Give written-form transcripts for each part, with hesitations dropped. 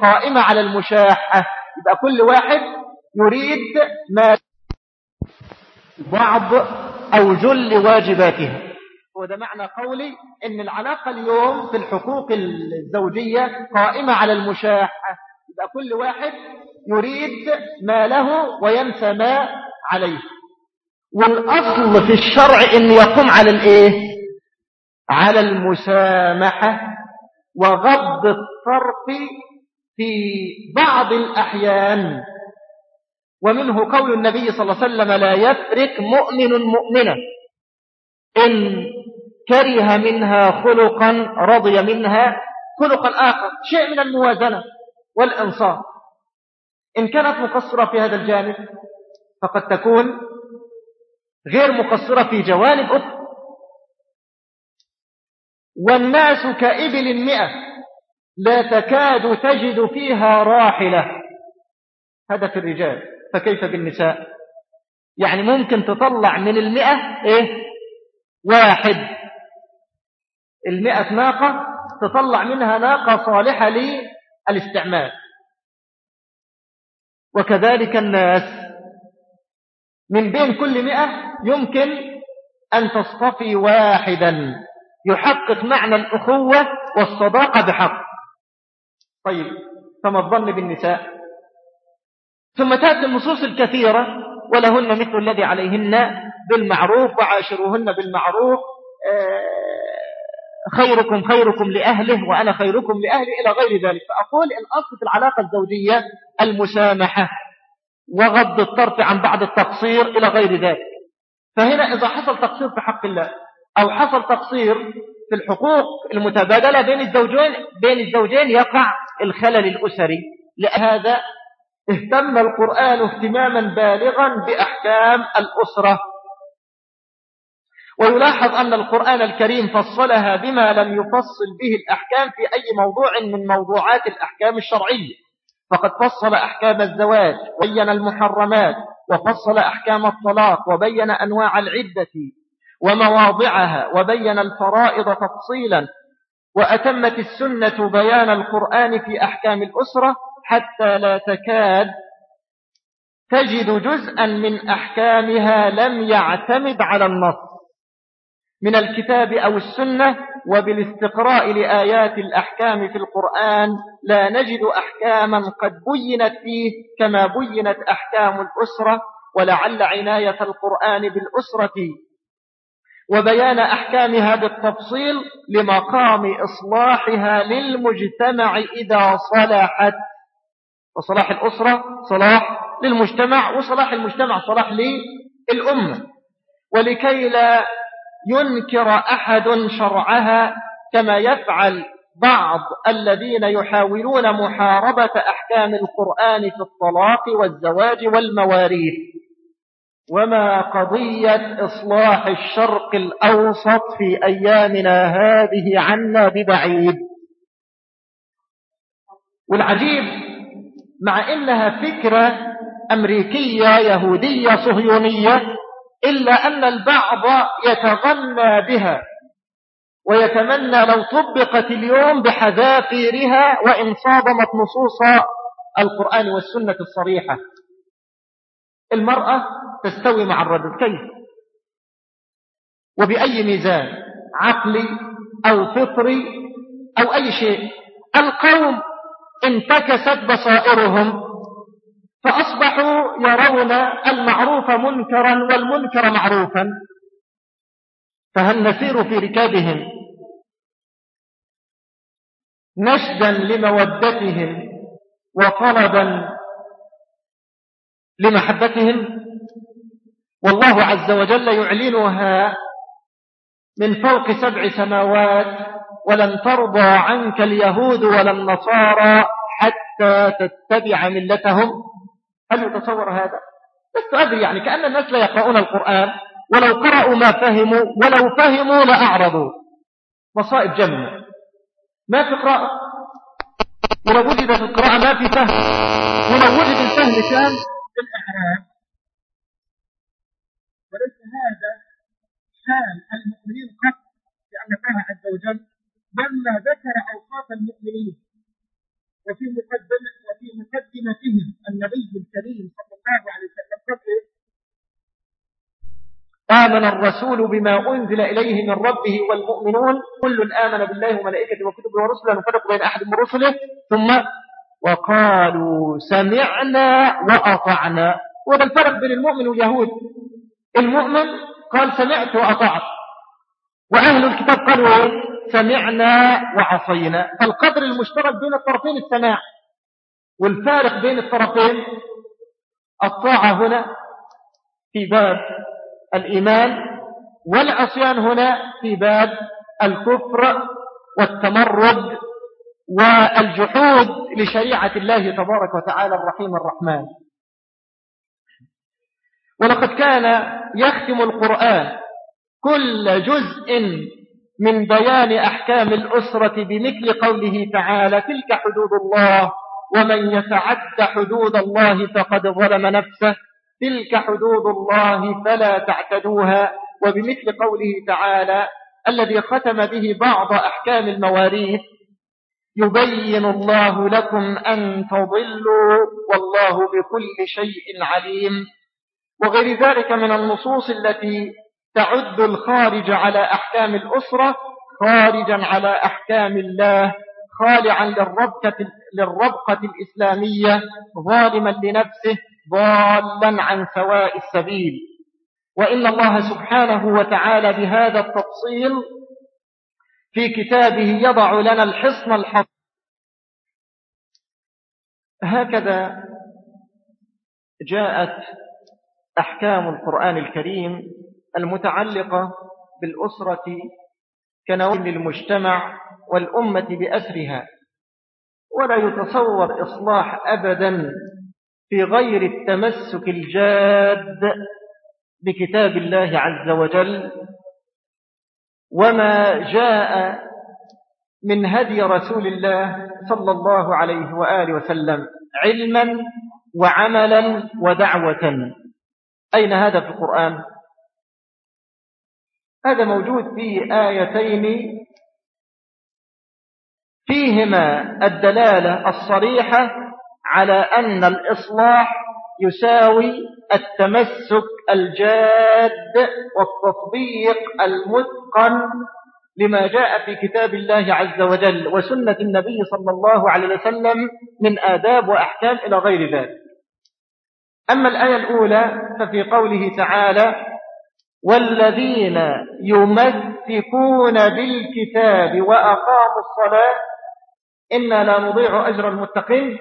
قائمة على المشاحة، يبقى كل واحد يريد ما بعض أو جل واجباتها. وده معنى قولي إن العلاقة اليوم في الحقوق الزوجية قائمة على المشاحة، يبقى كل واحد يريد ما له وينسى ما عليه. والأصل في الشرع إن يقوم على الإيه؟ على المسامحة وغض الطرف في بعض الأحيان. ومنه قول النبي صلى الله عليه وسلم: لا يفرق مؤمن مؤمنة إن كره منها خلقا رضي منها خلقا آخر، شيء من الموازنة والإنصاف. إن كانت مقصرة في هذا الجانب فقد تكون غير مقصرة في جوانب أخرى. والناس كإبل 100 لا تكاد تجد فيها راحلة، هذا في الرجال، فكيف بالنساء؟ يعني ممكن تطلع من 100 واحد، 100 ناقة تطلع منها ناقة صالحة للاستعمال. وكذلك الناس من بين كل 100 يمكن أن تصطفي واحدا يحقق معنى الأخوة والصداقة بحق. طيب، فما الظن بالنساء؟ ثم تأتي النصوص الكثيرة: ولهن مثل الذي عليهن بالمعروف وعاشروهن بالمعروف، خيركم خيركم لأهله وأنا خيركم لأهلي، إلى غير ذلك. فأقول الأصل في العلاقة الزوجية المسامحة وغض الطرف عن بعض التقصير إلى غير ذلك. فهنا إذا حصل تقصير في حق الله أو حصل تقصير في الحقوق المتبادلة بين الزوجين يقع الخلل الأسري. لهذا اهتم القرآن اهتماما بالغا بأحكام الأسرة. ويلاحظ أن القرآن الكريم فصلها بما لم يفصل به الأحكام في أي موضوع من موضوعات الأحكام الشرعية. فقد فصل أحكام الزواج وبين المحرمات، وفصل أحكام الطلاق وبين أنواع العدة ومواضعها، وبين الفرائض تفصيلا. وأتمت السنة بيان القرآن في أحكام الأسرة حتى لا تكاد تجد جزءا من أحكامها لم يعتمد على النص من الكتاب أو السنة. وبالاستقراء لآيات الأحكام في القرآن لا نجد أحكاما قد بينت فيه كما بينت أحكام الأسرة. ولعل عناية القرآن بالأسرة وبيان أحكامها بالتفصيل لمقام إصلاحها للمجتمع إذا صلحت. وصلاح الأسرة صلاح للمجتمع، وصلاح المجتمع صلاح للأمة. ولكي لا ينكر أحد شرعها كما يفعل بعض الذين يحاولون محاربة أحكام القرآن في الطلاق والزواج والمواريث. وما قضية إصلاح الشرق الأوسط في أيامنا هذه عنا ببعيد. والعجيب مع إنها فكرة أمريكية يهودية صهيونية، إلا أن البعض يتغنى بها ويتمنى لو طبقت اليوم بحذافيرها وإن صادمت نصوص القرآن والسنة الصريحة. المرأة تستوي مع الرجل، كيف وبأي ميزان عقلي أو فطري أو أي شيء؟ القوم انتكست بصائرهم فأصبحوا يرون المعروف منكرا والمنكر معروفا. فهل نسير في ركابهم نشدا لمودتهم وطلبا لمحبتهم؟ والله عز وجل يعلنها من فوق 7 سماوات: ولن ترضى عنك اليهود ولا النصارى حتى تتبع ملتهم. هل يتصور هذا؟ لست أدري، يعني كأن الناس لا يقرؤون القرآن، ولو قرأوا ما فهموا، ولو فهموا لأعرضوا. مصائب جمة، ما في قراءة، ولو وجدت القراءة ما في فهم، ولو وجد الفهم كان بالإحرام. وليس هذا حال المؤمنين قط، لأن الله عز وجل لما ذكر أوصاف المؤمنين وفي مقدمتهم النبي الكريم صلى الله عليه وسلم قال آمن الرسول بما أنزل إليه من ربه والمؤمنون كل آمن بالله وملائكته وكتبه ورسله نفرق بين أحد من رسله ثم وقالوا سمعنا وأطعنا. وده الفرق بين المؤمن واليهود. المؤمن قال سمعت وأطعت، وأهل الكتاب قالوا سمعنا وعصينا. فالقدر المشترك بين الطرفين السماع، والفارق بين الطرفين الطاعة هنا في باب الإيمان، والعصيان هنا في باب الكفر والتمرد والجحود لشريعة الله تبارك وتعالى الرحيم الرحمن. ولقد كان يختم القرآن كل جزء من بيان أحكام الأسرة بمثل قوله تعالى تلك حدود الله ومن يتعد حدود الله فقد ظلم نفسه تلك حدود الله فلا تعتدوها، وبمثل قوله تعالى الذي ختم به بعض أحكام المواريث يبين الله لكم أن تضلوا والله بكل شيء عليم، وغير ذلك من النصوص التي تعد الخارج على أحكام الأسرة خارجا على أحكام الله، خالعا للربقة الإسلامية، ظالما لنفسه ضالا عن سواء السبيل. وإن الله سبحانه وتعالى بهذا التفصيل في كتابه يضع لنا الحصن الحصين. هكذا جاءت أحكام القرآن الكريم المتعلقة بالأسرة كنوع للمجتمع والأمة بأسرها، ولا يتصور إصلاح أبدا في غير التمسك الجاد بكتاب الله عز وجل وما جاء من هدي رسول الله صلى الله عليه وآله وسلم علما وعملا ودعوة. أين هذا في القرآن؟ هذا موجود في آيتين فيهما الدلالة الصريحة على أن الإصلاح يساوي التمسك الجاد والتطبيق المتقن لما جاء في كتاب الله عز وجل وسنة النبي صلى الله عليه وسلم من آداب وأحكام إلى غير ذلك. أما الآية الأولى ففي قوله تعالى والذين يمسكون بالكتاب وأقاموا الصلاة إنا لا نضيع أجر المتقين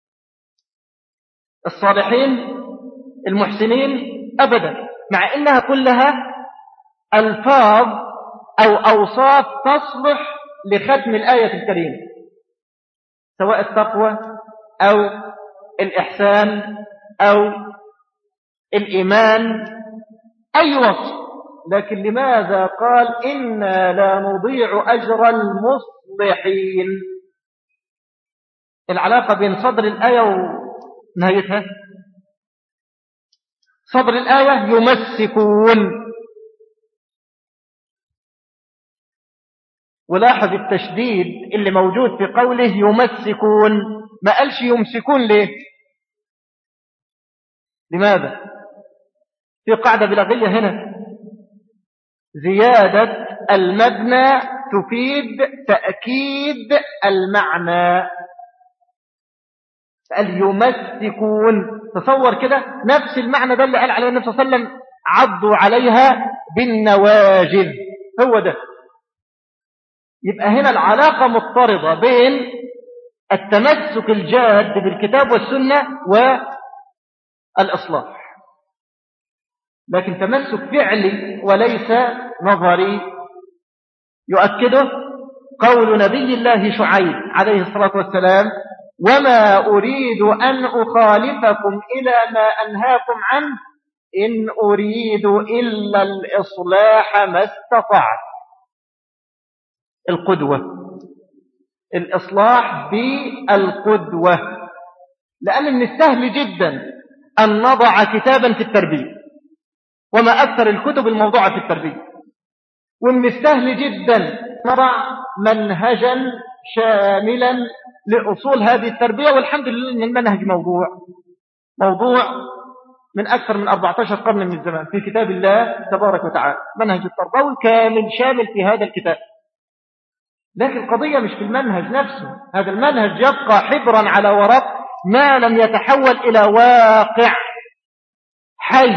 الصالحين المحسنين أبدا، مع إنها كلها ألفاظ أو أوصاف تصلح لختم الآية الكريمة، سواء التقوى أو الإحسان أو الإيمان، أي وصف. لكن لماذا قال إنا لا نضيع أجر المصلحين؟ العلاقة بين صدر الآية ونهايتها. صدر الآية يمسكون، ولاحظ التشديد اللي موجود في قوله يمسكون، ما قالش يمسكون ليه؟ لماذا؟ في قاعدة بلاغية هنا، زيادة المبنى تفيد تأكيد المعنى. قال يمسكون، تصور كده نفس المعنى ده اللي قال عليه النبي صلى الله عليه وسلم عضوا عليها بالنواجذ، هو ده. يبقى هنا العلاقة مضطردة بين التمسك الجاد بالكتاب والسنة والإصلاح، لكن تمسك فعلي وليس نظري. يؤكده قول نبي الله شعيب عليه الصلاة والسلام وما أريد أن أخالفكم إلى ما أنهاكم عنه إن أريد إلا الإصلاح ما استطعت. القدوة، الإصلاح بالقدوة، لأن من السهل جدا أن نضع كتابا في التربية، وما أكثر الكتب الموضوعة في التربية، ومن السهل جدا نضع منهجا شاملا لأصول هذه التربية. والحمد لله أن المنهج موضوع من أكثر من 14 قرن من الزمان في كتاب الله تبارك وتعالى، منهج التربوي كامل شامل في هذا الكتاب. لكن القضية مش في المنهج نفسه، هذا المنهج يبقى حبرا على ورق ما لم يتحول إلى واقع حي